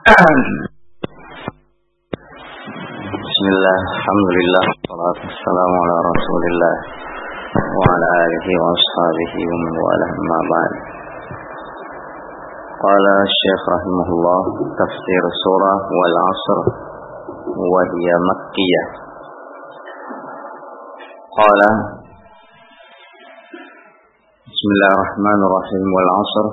Bismillah, alhamdulillah, salatu wassalamu ala rasulillah wa ala alihi wa ashabihi wa man wala amma ba'd. Qala Syekh rahimahullah, tafsir surah wal 'asr wa hiya makkiyah. Qala Bismillahirrahmanirrahim, wal 'asr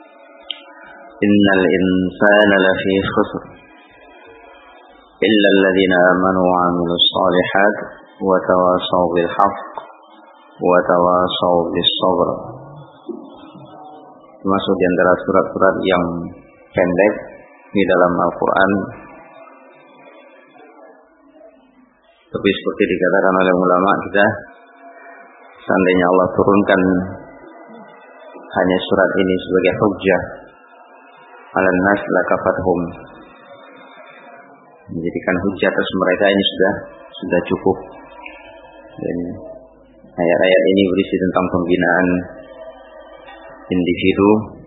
innal insana lafi khusr illa alladhina amanu wa 'amilus shalihat wa tawasaw bil haqq wa tawasaw bis sabr. Termasuk di antara surat-surat yang pendek di dalam Al-Quran, tapi seperti dikatakan oleh ulama kita, seandainya Allah turunkan hanya surat ini sebagai hujjah ala nas lakafathum, menjadikan hujjah atas mereka, ini sudah cukup. Dan ayat-ayat ini berisi tentang pembinaan individu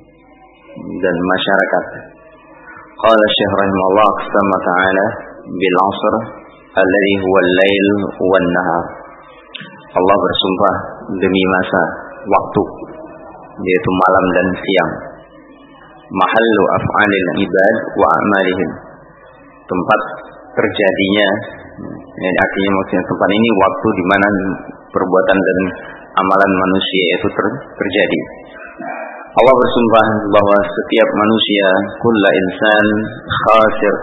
dan masyarakat. Qala Syekh rahimahullah, aqsama ta'ala bil 'asr alladhi huwa al-lail wan nahar. Allah bersumpah demi masa waktu, yaitu malam dan siang. Mahallu af'alil ibad wa a'malihim, tempat terjadinya, yang artinya maksudnya tempat ini waktu di mana perbuatan dan amalan manusia itu terjadi. Allah bersumpah bahwa setiap manusia, kulla insan khasir,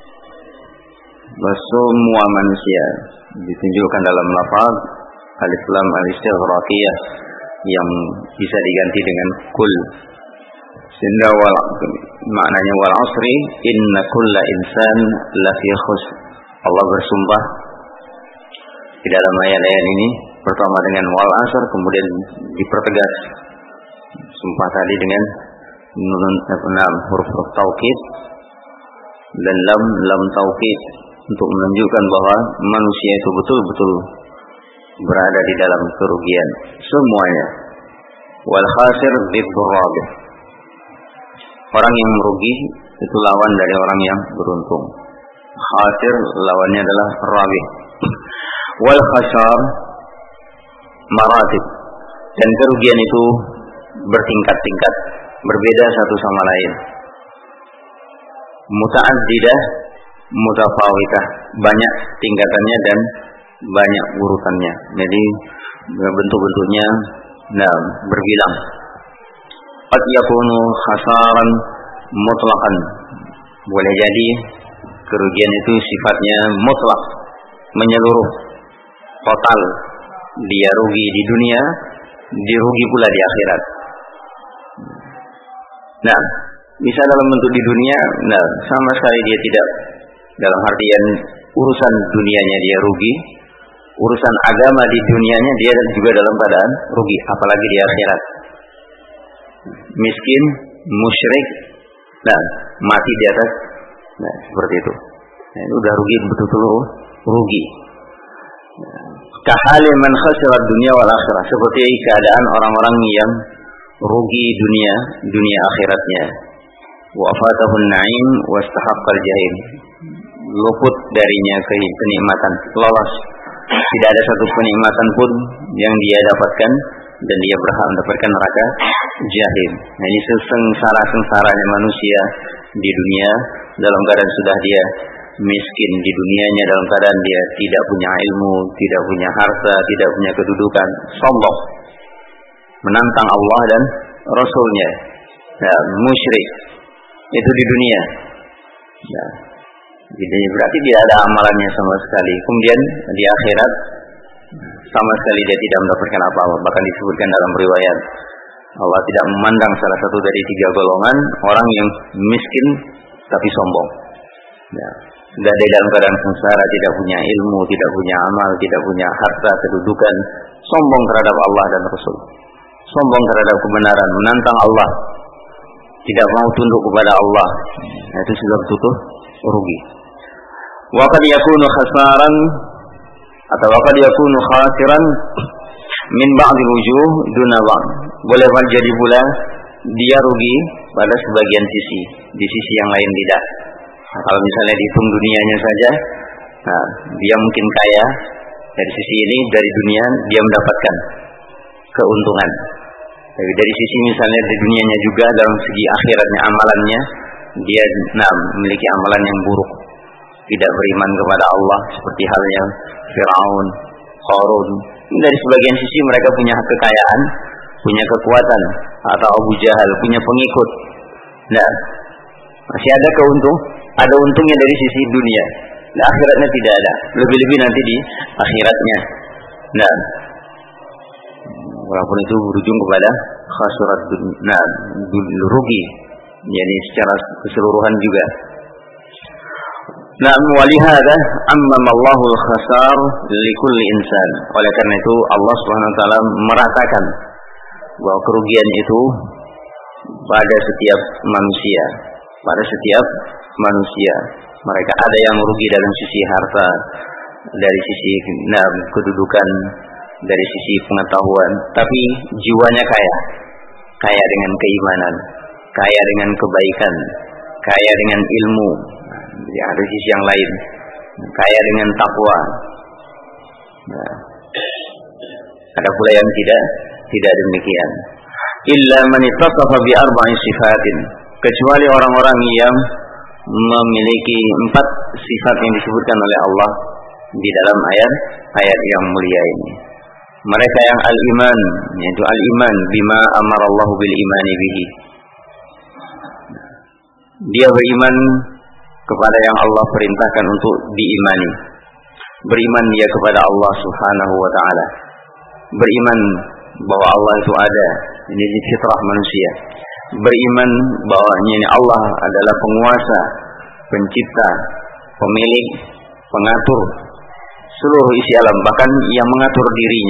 bahwa semua manusia, ditunjukkan dalam lafaz alif lam al-istighraqiyah yang bisa diganti dengan kull, sehingga maknanya wal 'asri inna kulla insan lafi khusr. Allah bersumpah di dalam ayat-ayat ini pertama dengan wal 'asr, kemudian dipertegas sumpah tadi dengan nun huruf taukid dan lam taukid, untuk menunjukkan bahwa manusia itu betul-betul berada di dalam kerugian semuanya. Wal khasir dziddur rabih, orang yang merugi itu lawan dari orang yang beruntung. Khasir lawannya adalah rabih. Wal khasar maratib, dan kerugian itu bertingkat-tingkat, berbeda satu sama lain. Muta'addidah, mutafawitah, banyak tingkatannya dan banyak urutannya. Jadi bentuk-bentuknya berbilang. Qad yakunu khasaran mutlaqan, boleh jadi kerugian itu sifatnya mutlak, menyeluruh, total. Dia rugi di dunia, dirugi pula di akhirat. Bisa dalam bentuk di dunia, sama sekali dia tidak, dalam artian urusan dunianya dia rugi, urusan agama di dunianya dia juga dalam keadaan rugi, apalagi di akhirat. Miskin, musyrik, mati di atas, seperti itu. Ini udah rugi, betul-betul rugi. Kahali man khasira dunya wal akhirah, seperti keadaan orang-orang yang rugi dunia akhiratnya. Wa afatahun na'im wastahaqqal jahim, luput darinya kenikmatan, lolos, tidak ada satu kenikmatan pun yang dia dapatkan, dan dia berhak mendapatkan neraka jahim. Ini sengsara-sengsaranya manusia di dunia, dalam keadaan sudah dia miskin di dunianya, dalam keadaan dia tidak punya ilmu, tidak punya harta, tidak punya kedudukan, sombong, menantang Allah dan Rasulnya, musyrik itu di dunia. Jadi berarti dia ada amalannya sama sekali. Kemudian di akhirat sama sekali dia tidak mendapatkan apa-apa. Bahkan disebutkan dalam riwayat, Allah tidak memandang salah satu dari tiga golongan orang yang miskin tapi sombong. Sudah di dalam keadaan sengsara, tidak punya ilmu, tidak punya amal, tidak punya harta, kedudukan, sombong terhadap Allah dan Rasul, sombong terhadap kebenaran, menantang Allah, tidak mau tunduk kepada Allah. Itu sudah betul rugi. Wa qad yakunu khasaran atau wa qad yakunu khasiran min ba'dil wujuh duna ba'd. Boleh jadi pula dia rugi pada sebagian sisi, di sisi yang lain tidak. Nah, kalau misalnya dihitung dunianya saja, nah, dia mungkin kaya dari sisi ini, dari dunia dia mendapatkan keuntungan. Tapi dari sisi misalnya di dunianya juga dalam segi akhiratnya amalannya, dia memiliki amalan yang buruk, tidak beriman kepada Allah seperti halnya Firaun, Qarun. Dari sebagian sisi mereka punya kekayaan, punya kekuatan, atau Abu Jahal punya pengikut. Nah, masih ada ada untungnya dari sisi dunia. Nah, akhiratnya tidak ada. Lebih-lebih nanti di akhiratnya. Nah, walaupun itu berujung kepada khasurat dunia, rugi. Jadi secara keseluruhan juga. Nah, walihada ammamallahu al-khasar likulli insan. Oleh karena itu Allah Subhanahu wa taala meratakan bahwa kerugian itu pada setiap manusia, Mereka ada yang merugi dalam sisi harta, dari sisi kedudukan, dari sisi pengetahuan, tapi jiwanya kaya dengan keimanan, kaya dengan kebaikan, kaya dengan ilmu. Ya, ada sisi yang lain, kaya dengan takwa. Nah, ada pula yang tidak demikian. Illa man ittasafa bi arba'i sifatin, kecuali orang-orang yang memiliki 4 sifat yang disebutkan oleh Allah di dalam ayat yang mulia ini. Mereka yang al-iman, yaitu al-iman bima amarallahu bil imani bihi. Dia beriman kepada yang Allah perintahkan untuk diimani. Beriman dia kepada Allah Subhanahu wa taala. Beriman bahwa Allah itu ada, ini fitrah manusia. Beriman bahwa Allah adalah penguasa, pencipta, pemilik, pengatur seluruh isi alam, bahkan yang mengatur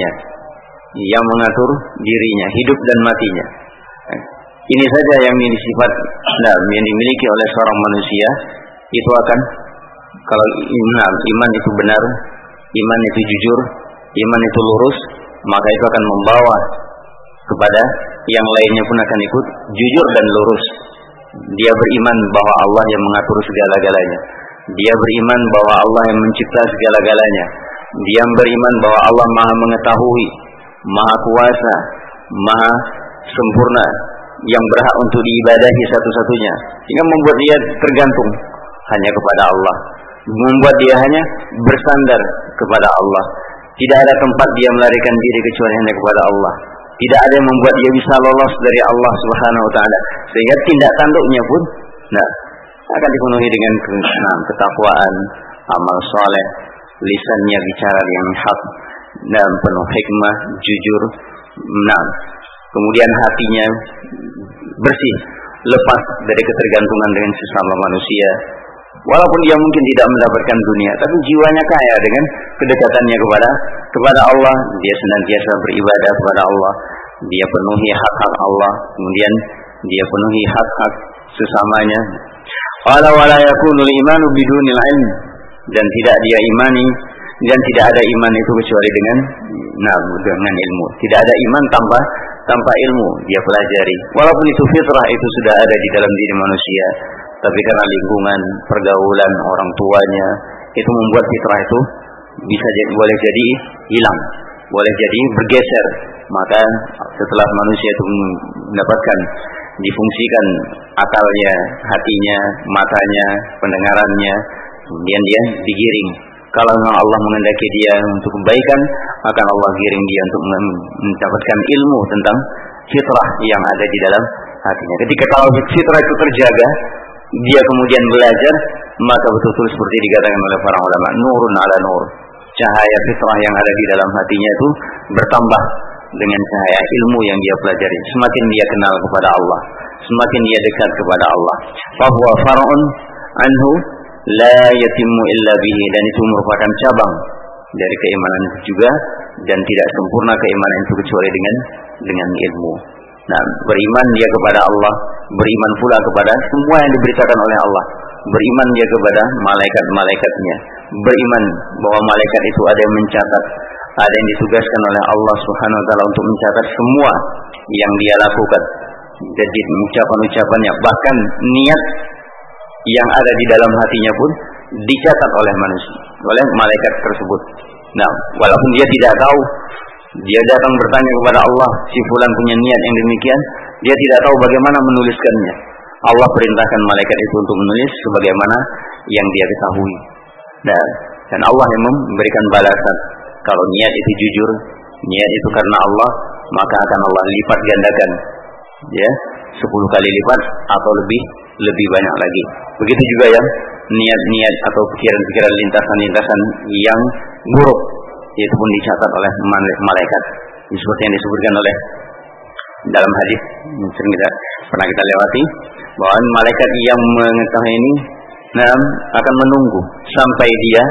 dirinya, hidup dan matinya. Ini saja yang sifat yang dimiliki oleh seorang manusia, itu akan, kalau iman itu benar, iman itu jujur, iman itu lurus, maka itu akan membawa kepada yang lainnya pun akan ikut jujur dan lurus. Dia beriman bahwa Allah yang mengatur segala-galanya. Dia beriman bahwa Allah yang mencipta segala-galanya. Dia beriman bahwa Allah Maha mengetahui, Maha kuasa, Maha sempurna, yang berhak untuk diibadahi satu-satunya, sehingga membuat dia tergantung hanya kepada Allah, membuat dia hanya bersandar kepada Allah. Tidak ada tempat dia melarikan diri kecuali hanya kepada Allah. Tidak ada yang membuat dia bisa lolos dari Allah Subhanahu wa taala, sehingga tindak tanduknya pun akan dipenuhi dengan ketakwaan, amal soleh, lisannya bicara yang hak dan penuh hikmah, jujur. Kemudian hatinya bersih, lepas dari ketergantungan dengan sesama manusia. Walaupun dia mungkin tidak mendapatkan dunia, tapi jiwanya kaya dengan kedekatannya kepada Allah. Dia senantiasa beribadah kepada Allah. Dia penuhi hak-hak Allah. Kemudian dia penuhi hak-hak sesamanya. Qala wala yakunul imanu bidunil ilm, dan tidak dia imani, dan tidak ada iman itu kecuali dengan ilmu. Tidak ada iman tanpa ilmu dia pelajari. Walaupun itu fitrah, itu sudah ada di dalam diri manusia, tapi karena lingkungan, pergaulan orang tuanya, itu membuat fitrah itu boleh jadi hilang, boleh jadi bergeser. Maka setelah manusia itu mendapatkan, difungsikan akalnya, hatinya, matanya, pendengarannya, kemudian dia digiring. Kalau memang Allah menghendaki dia untuk kebaikan, akan Allah giring dia untuk mendapatkan ilmu tentang fitrah yang ada di dalam hatinya. Ketika kalau fitrah itu terjaga, dia kemudian belajar, maka betul-betul seperti dikatakan oleh para ulama, nurun ala nur. Cahaya fitrah yang ada di dalam hatinya itu bertambah dengan cahaya ilmu yang dia pelajari. Semakin dia kenal kepada Allah, semakin dia dekat kepada Allah. Fahuwa far'un anhu la yatimmu illa bihi, dan itu merupakan cabang dari keimanan itu juga, dan tidak sempurna keimanan itu kecuali dengan ilmu. Nah, beriman dia kepada Allah, beriman pula kepada semua yang diberitakan oleh Allah, beriman dia kepada malaikat-malaikatnya, beriman bahwa malaikat itu ada yang mencatat, ada yang ditugaskan oleh Allah Subhanahu wa taala untuk mencatat semua yang dia lakukan. Jadi ucapan-ucapannya, bahkan niat yang ada di dalam hatinya pun dicatat oleh manusia, oleh malaikat tersebut. Nah, walaupun dia tidak tahu, dia datang bertanya kepada Allah, si fulan punya niat yang demikian, dia tidak tahu bagaimana menuliskannya. Allah perintahkan malaikat itu untuk menulis sebagaimana yang dia ketahui. Dan Allah yang memberikan balasan. Kalau niat itu jujur, niat itu karena Allah, maka akan Allah lipat gandakan, ya, 10 kali lipat atau lebih banyak lagi. Begitu juga yang niat-niat atau pikiran-pikiran lintasan-lintasan yang buruk, itu pun dicatat oleh malaikat. Seperti yang disebutkan oleh dalam hadis yang sering pernah kita lewati, bahwa malaikat yang mengetahui ini akan menunggu sampai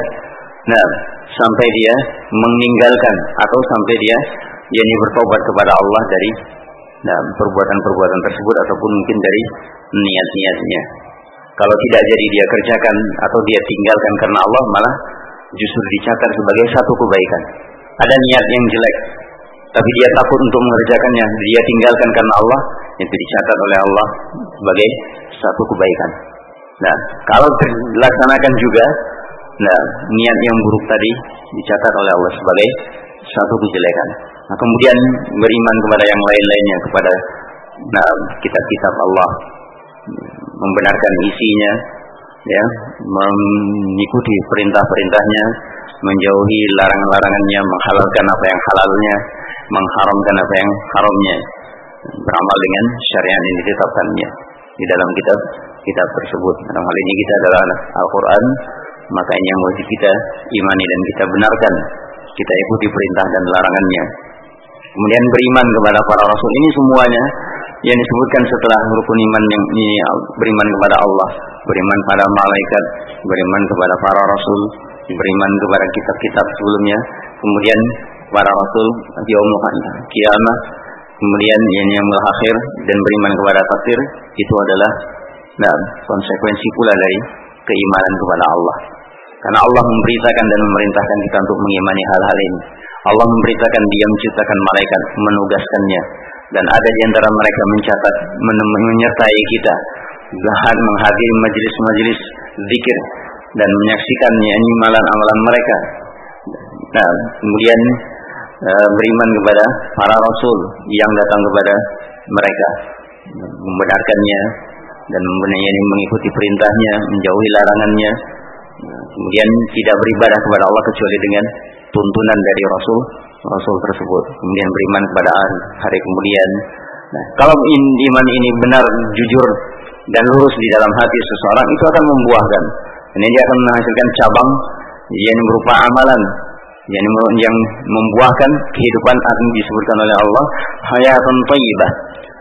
dia meninggalkan atau sampai dia bertobat kepada Allah dari perbuatan-perbuatan tersebut ataupun mungkin dari niat-niatnya. Kalau tidak jadi dia kerjakan atau dia tinggalkan karena Allah, malah justru dicatat sebagai satu kebaikan. Ada niat yang jelek, tapi dia takut untuk mengerjakannya, dia tinggalkan karena Allah, itu dicatat oleh Allah sebagai satu kebaikan. Nah, kalau dilaksanakan juga, niat yang buruk tadi dicatat oleh Allah sebagai satu kejelekan. Nah, kemudian beriman kepada yang lain-lainnya, kepada kitab-kitab Allah, membenarkan isinya, ya, mengikuti perintah-perintahnya, menjauhi larangan-larangannya, menghalalkan apa yang halalnya, mengharamkan apa yang haramnya, beramal dengan syariat yang ditetapkannya di dalam kitab tersebut. Dalam hal ini kita adalah Al-Quran, maka ini yang wajib kita imani dan kita benarkan, kita ikuti perintah dan larangannya. Kemudian beriman kepada para rasul, ini semuanya yang disebutkan setelah rukun iman yang ini, beriman kepada Allah, beriman pada malaikat, beriman kepada para rasul, beriman kepada kitab-kitab sebelumnya, kemudian para rasul, yaumul kiamah, kemudian yang akhir, dan beriman kepada takdir. Itu adalah konsekuensi pula dari keimanan kepada Allah. Karena Allah memberitakan dan memerintahkan kita untuk mengimani hal-hal ini. Allah memberitakan Dia menciptakan malaikat, menugaskannya, dan ada di antara mereka mencatat, menyertai kita, menghadiri majelis-majelis zikir dan menyaksikan amalan-amalan mereka. Kemudian beriman kepada para rasul yang datang kepada mereka, membenarkannya dan mengikuti perintahnya, menjauhi larangannya. Kemudian tidak beribadah kepada Allah kecuali dengan tuntunan dari Rasul tersebut. Kemudian beriman kepada hari kemudian. Kalau iman ini benar, jujur dan lurus di dalam hati seseorang, itu akan membuahkan. Dan dia akan menghasilkan cabang yang berupa amalan, yang membuahkan kehidupan yang disebutkan oleh Allah, hayatun thayyibah.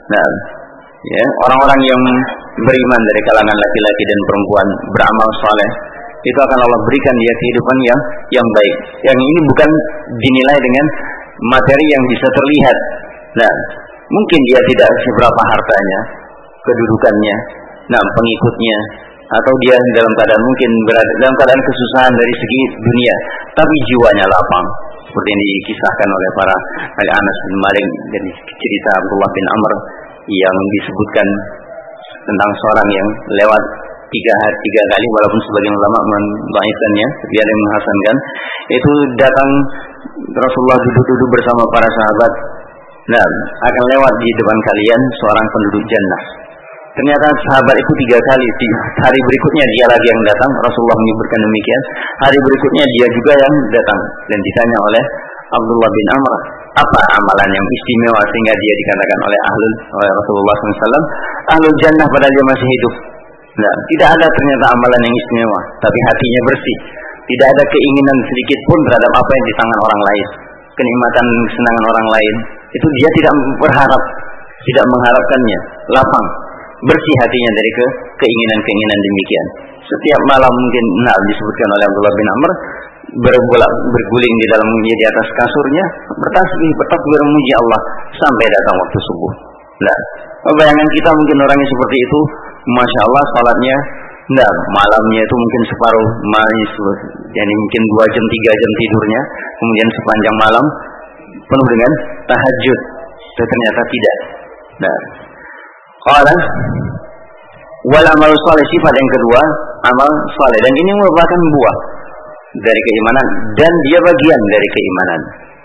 Orang-orang yang beriman dari kalangan laki-laki dan perempuan, beramal saleh, itu akan Allah berikan dia kehidupan yang baik. Yang ini bukan dinilai dengan materi yang bisa terlihat. Mungkin dia tidak seberapa hartanya, kedudukannya, pengikutnya, atau dia dalam keadaan mungkin berada dalam keadaan kesusahan dari segi dunia, tapi jiwanya lapang. Seperti yang dikisahkan oleh para Anas bin Malik dari cerita Abdullah bin Amr yang disebutkan tentang seorang yang lewat tiga kali, walaupun sebagian ulama mendhaifkannya, tapi ada yang menghasankan. Itu datang Rasulullah duduk bersama para sahabat. Akan lewat di depan kalian seorang penduduk jannah. Ternyata sahabat itu 3 kali. Hari berikutnya dia lagi yang datang. Rasulullah menyebutkan demikian. Hari berikutnya dia juga yang datang. Dan ditanya oleh Abdullah bin Amr, apa amalan yang istimewa sehingga dia dikatakan oleh Rasulullah SAW ahlul jannah padahal dia masih hidup. Tidak ada ternyata amalan yang istimewa, tapi hatinya bersih. Tidak ada keinginan sedikit pun terhadap apa yang di tangan orang lain, kenikmatan, kesenangan orang lain. Itu dia tidak berharap, tidak mengharapkannya. Lapang, bersih hatinya dari keinginan-keinginan demikian. Setiap malam mungkin disebutkan oleh Abdullah bin Amr, berguling di atas kasurnya, bertasbih, bertakbir, memuji Allah sampai datang waktu subuh. Bayangan kita mungkin orangnya seperti itu, masya Allah, salatnya malamnya itu mungkin separuh, jadi mungkin 2 jam 3 jam tidurnya, kemudian sepanjang malam penuh dengan tahajud. Ternyata tidak. Qala Wal amal saleh, sifat yang kedua, amal saleh, dan ini merupakan buah dari keimanan dan dia bagian dari keimanan.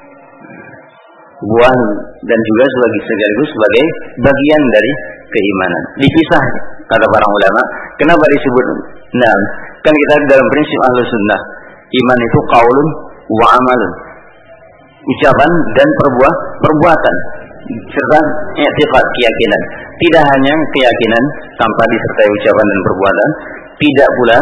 Buah dan juga sekaligus sebagai bagian dari keimanan. Dipisah kata para ulama. Kenapa disebut? Nah, kan kita dalam prinsip Ahlus Sunnah, iman itu qaulun wa amalun, ucapan dan perbuatan serta i'tiqad, keyakinan. Tidak hanya keyakinan tanpa disertai ucapan dan perbuatan, tidak pula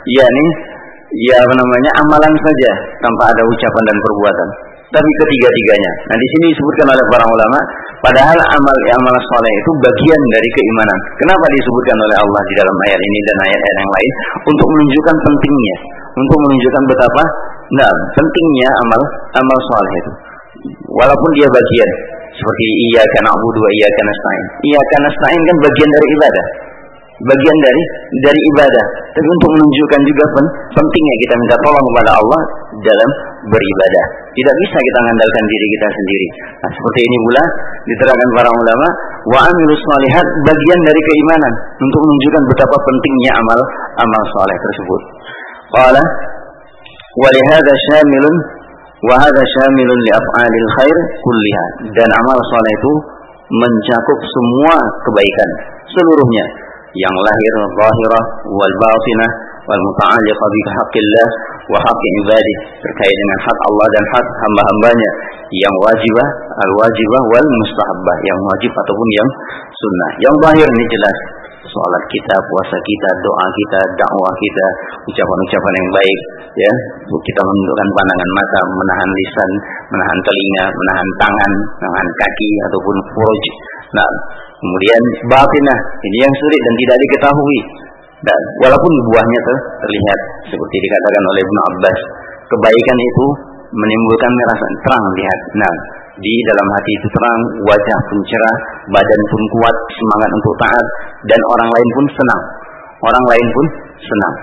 amalan saja tanpa ada ucapan dan perbuatan, tapi ketiga-tiganya. Nah, di sini disebutkan oleh para ulama, padahal amal saleh itu bagian dari keimanan. Kenapa disebutkan oleh Allah di dalam ayat ini dan ayat-ayat yang lain? Untuk menunjukkan pentingnya, untuk menunjukkan betapa pentingnya amal saleh itu. Walaupun dia bagian, seperti iyyaka na'budu wa iyyaka nasta'in. Iyyaka nasta'in kan bagian dari ibadah. Bagian dari ibadah. Tapi untuk menunjukkan juga pentingnya kita minta tolong kepada Allah dalam beribadah. Tidak bisa kita mengandalkan diri kita sendiri. Nah, seperti ini pula diterangkan para ulama, wa amilus shalihat, bagian dari keimanan, untuk menunjukkan betapa pentingnya amal saleh tersebut. Qala wa li hadza syamilun wa hadza syamilun li af'alil khair kulliha. Dan amal saleh itu mencakup semua kebaikan seluruhnya, yang lahir, zahirah, wal batinah, wal muta'alliqah bi haqqillah wa haqqi ibadih, terkait dengan hak Allah dan hak hamba-hambanya, yang wajibah, al-wajibah wal mustahabbah, yang wajib ataupun yang sunnah. Yang zahir ini jelas, salat kita, puasa kita, doa kita, dakwah kita, ucapan-ucapan yang baik, ya, kita menundukkan pandangan mata, menahan lisan, menahan telinga, menahan tangan, menahan kaki ataupun furuj. Nah, kemudian batinah, ini yang sulit dan tidak diketahui. Dan walaupun buahnya terlihat, seperti dikatakan oleh Ibnu Abbas, kebaikan itu menimbulkan rasa terang di hati. Nah, di dalam hati itu terang, wajah pun cerah, badan pun kuat, semangat untuk taat, dan orang lain pun senang. Orang lain pun senang.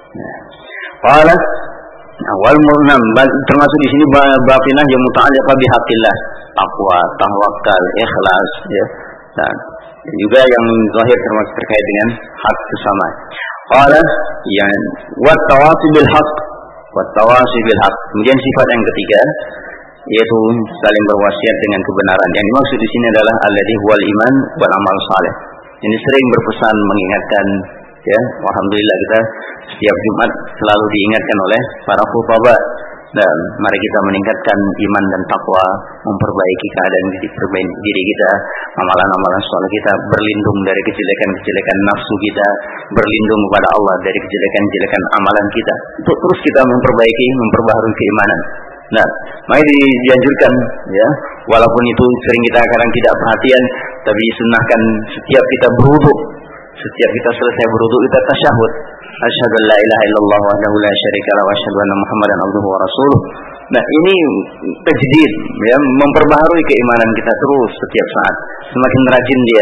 Qala wal murnam, termasuk di sini batinah yang muta'alliqah bi haqqillah, taqwa, tawakal, ikhlas, ya. Dan juga yang zahir termasuk terkait dengan hak sesama. Qala yang wat tawasi bil haqq, wat tawasi bil haqq. Kemudian sifat yang ketiga yaitu saling berwasiat dengan kebenaran. Yang dimaksud di sini adalah alladzi huwal iman wal amal saleh. Ini sering berpesan mengingatkan, ya, alhamdulillah kita setiap Jumat selalu diingatkan oleh para khutbah. Dan mari kita meningkatkan iman dan takwa, memperbaiki keadaan diri kita, amalan-amalan saleh kita, berlindung dari kejelekan-kejelekan nafsu kita, berlindung kepada Allah dari kejelekan-kejelekan amalan kita, untuk terus kita memperbaharui keimanan. Nah, mari dianjurkan, ya, walaupun itu sering kita kadang tidak perhatian, tapi disunahkan setiap kita berwudu, setiap kita selesai berwudu kita tasyahud, asyhadu an la ilaha illallah wahdahu la syarika lahu wa asyhadu anna muhammadan abduhu wa rasuluh. Nah, ini tajdid, ya, memperbaharui keimanan kita terus setiap saat. Semakin rajin dia,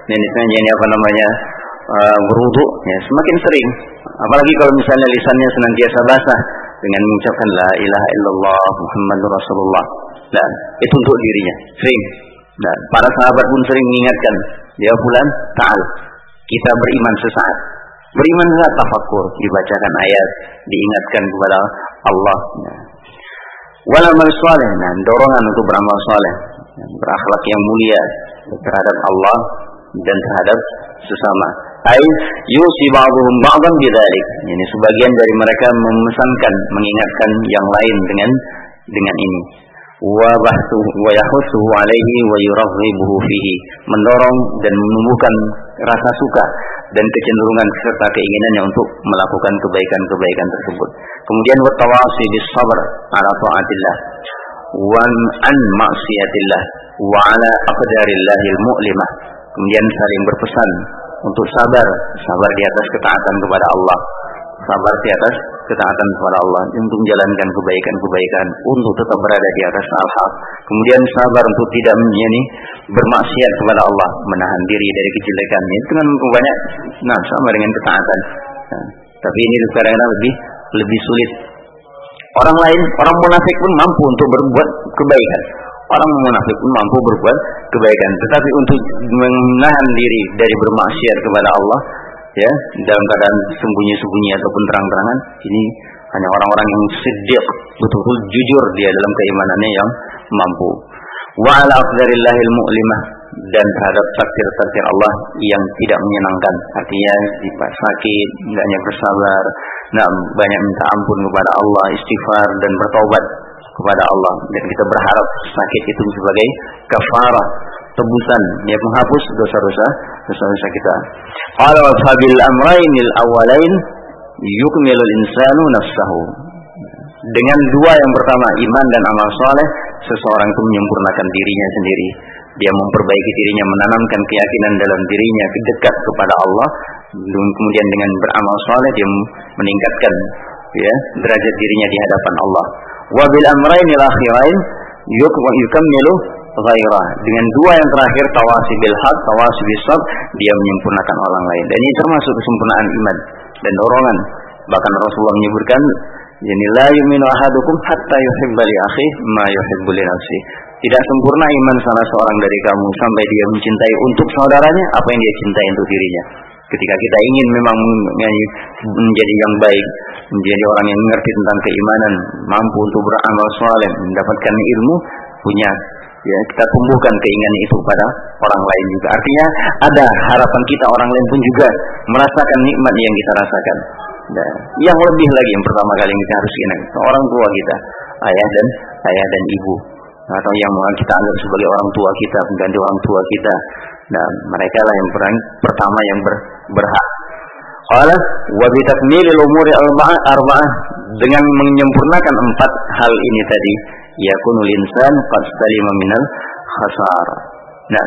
berwudu, ya, semakin sering. Apalagi kalau misalnya lisannya senantiasa basah dengan mengucapkan la ilaha illallah muhammadur rasulullah. Dan itu untuk dirinya sering. Dan para sahabat pun sering mengingatkan, ya fulan, ta'al, kita beriman sesaat. Beriman sesaat, tafakkur, dibacakan ayat, diingatkan kepada Allah. Wal amal saleh, nah, dorongan untuk beramal saleh, berakhlak yang mulia terhadap Allah dan terhadap sesama. Ai yusi ba'dhum ba'dhan bidzalik. Ini sebagian dari mereka memesankan, mengingatkan yang lain dengan ini. Wa yahussu alaihi wa yuraghibuhu fihi, mendorong dan menumbuhkan rasa suka dan kecenderungan serta keinginannya untuk melakukan kebaikan-kebaikan tersebut. Kemudian wa tawasi bis sabr ala taatillah wa an ma'siyatillah wa ala aqdarillahil mu'limah. Kemudian saling berpesan untuk sabar di atas ketaatan kepada Allah, sabar di atas ketaatan kepada Allah, untuk menjalankan kebaikan-kebaikan, untuk tetap berada di atas al-haq. Kemudian sabar untuk tidak bermaksiat kepada Allah, menahan diri dari kejelekan. Itu kan banyak, sama dengan ketaatan. Tapi ini kadang-kadang lebih sulit. Orang munafik pun mampu untuk berbuat kebaikan. Orang munafik pun mampu berbuat kebaikan, tetapi untuk menahan diri dari bermaksiat kepada Allah, ya, dalam keadaan sembunyi-sembunyi ataupun terang-terangan, ini hanya orang-orang yang siddiq, betul-betul jujur dia dalam keimanannya yang mampu. Wa ala aqdarillahil mu'limah, dan terhadap takdir-takdir Allah yang tidak menyenangkan. Artinya sakit, hendaknya bersabar, banyak minta ampun kepada Allah, istighfar dan bertaubat kepada Allah. Dan kita berharap sakit itu sebagai kafarah, tebusan yang menghapus dosa-dosa kita. Qala wa sabil amraynil awwalain yukmilul insanu nafsahu. Dengan dua yang pertama, iman dan amal soleh, seseorang itu menyempurnakan dirinya sendiri. Dia memperbaiki dirinya, menanamkan keyakinan dalam dirinya, dekat kepada Allah. Kemudian dengan beramal soleh dia meningkatkan, ya, derajat dirinya di hadapan Allah. Wa bil amraynil akhirain yukammilu ghairah. Dengan dua yang terakhir, tawasi bil haq, tawasi bis sabr, dia menyempurnakan orang lain. Dan ini termasuk kesempurnaan iman dan dorongan. Bahkan Rasulullah menyebutkan, yani la yu'minu ahadukum hatta yuhibba li akhihi ma yuhibbu li nafsihi. Tidak sempurna iman salah seorang dari kamu sampai dia mencintai untuk saudaranya apa yang dia cintai untuk dirinya. Ketika kita ingin memang menjadi yang baik, menjadi orang yang mengerti tentang keimanan, mampu untuk beramal saleh, mendapatkan ilmu, punya, ya, kita tumbuhkan keinginan itu pada orang lain juga. Artinya ada harapan kita orang lain pun juga merasakan nikmat yang kita rasakan. Nah, yang lebih lagi yang pertama kali kita harus ingat, orang tua kita, ayah dan ibu, atau yang kita anggap sebagai orang tua kita, pengganti orang tua kita. Nah, mereka lah yang pertama yang berhak. Qala wa bi takmilil umuri arba'ah, dengan menyempurnakan 4 hal ini tadi, yakunul insan qad salima minal khasar. Nah,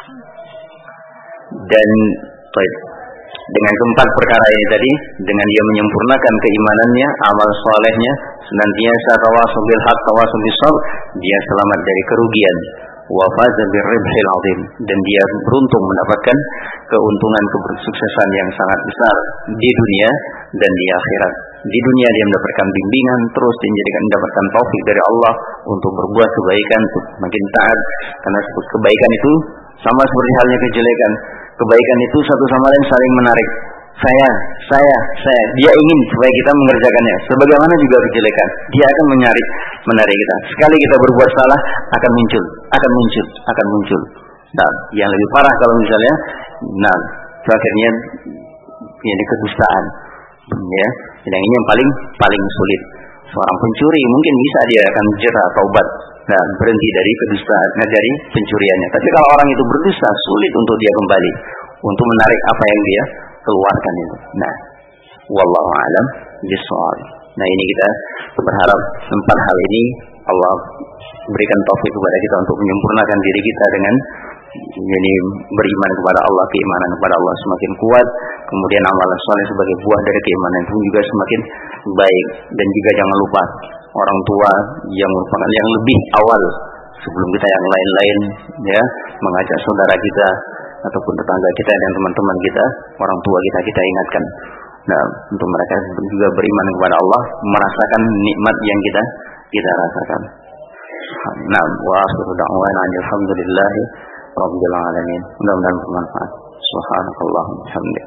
dan dengan keempat perkara ini tadi, dengan dia menyempurnakan keimanannya, amal solehnya, senantiasa tawasul bil haq, tawasul bis sabr, dia selamat dari kerugian. Wa faza bir ribhil azim, dan dia beruntung mendapatkan keuntungan, kesuksesan yang sangat besar di dunia dan di akhirat. Di dunia dia mendapatkan bimbingan, terus mendapatkan taufik dari Allah untuk berbuat kebaikan, untuk makin taat, karena kebaikan itu sama seperti halnya kejelekan. Kebaikan itu satu sama lain saling menarik. Saya. Dia ingin supaya kita mengerjakannya. Sebagaimana juga kejelekan, dia akan menarik kita. Sekali kita berbuat salah, akan muncul. Nah, yang lebih parah kalau misalnya, akhirnya ini kedustaan. Ya, yang ini yang paling sulit. Seorang pencuri mungkin bisa dia akan jerah, taubat, berhenti dari kedustaan, dari pencuriannya. Tapi kalau orang itu berdosa, sulit untuk dia kembali untuk menarik apa yang dia keluarkan itu. Nah, wallahu a'lam bishawab. Nah, ini kita berharap 4 hal ini Allah berikan taufik kepada kita untuk menyempurnakan diri kita dengan ini beriman kepada Allah, keimanan kepada Allah semakin kuat, kemudian amalan saleh sebagai buah dari keimanan itu juga semakin baik. Dan juga jangan lupa orang tua yang merupakan yang lebih awal sebelum kita yang lain-lain, ya, mengajak saudara kita ataupun tetangga kita dan teman-teman kita, orang tua kita ingatkan. Nah, untuk mereka juga beriman kepada Allah, merasakan nikmat yang kita rasakan. Nah, wa akhiru da'wana alhamdulillahi rabbil alamin. Mudah-mudahan bermanfaat. Subhanakallahumma wa bihamdika.